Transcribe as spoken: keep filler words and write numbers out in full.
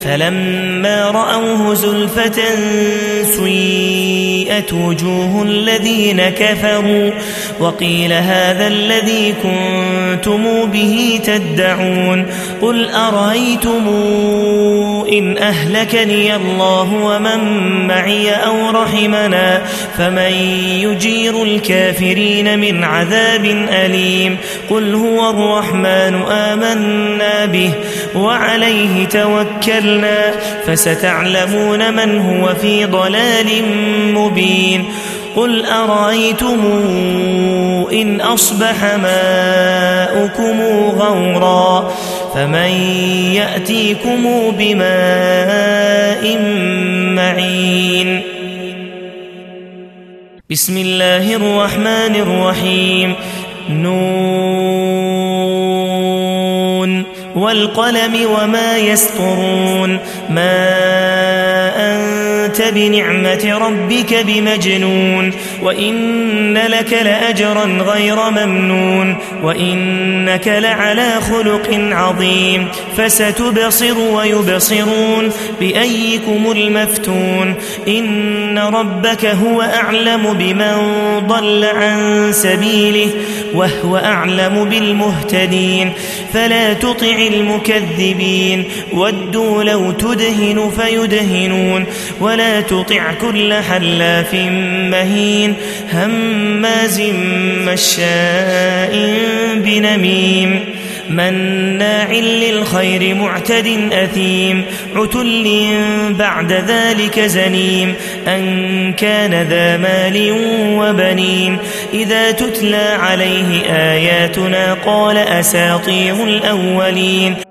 فلما رأوه زلفة سيئت وجوه الذين كفروا وقيل هذا الذي كنتم به تدعون قل أرأيتم إن أهلكني الله ومن معي أو رحمنا فمن يجير الكافرين من عذاب أليم قل هو الرحمن آمنا به وعليه توكلنا فستعلمون من هو في ضلال مبين قل أرأيتم إن أصبح ماؤكم غورا فمن يأتيكم بماء معين بسم الله الرحمن الرحيم نون والقلم وما يسطرون ما أنت بنعمة ربك بمجنون وإن لك لأجرا غير ممنون وإنك لعلى خلق عظيم فستبصر ويبصرون بأيكم المفتون إن ربك هو أعلم بمن ضل عن سبيله وهو أعلم بالمهتدين فلا تطع المكذبين ودوا لو تدهن فيدهنون ولا تطع كل حلاف مهين هماز مشاء بنميم مناع للخير معتد أثيم عتل بعد ذلك زنيم أن كان ذا مال وبنين إذا تتلى عليه آياتنا قال أساطير الأولين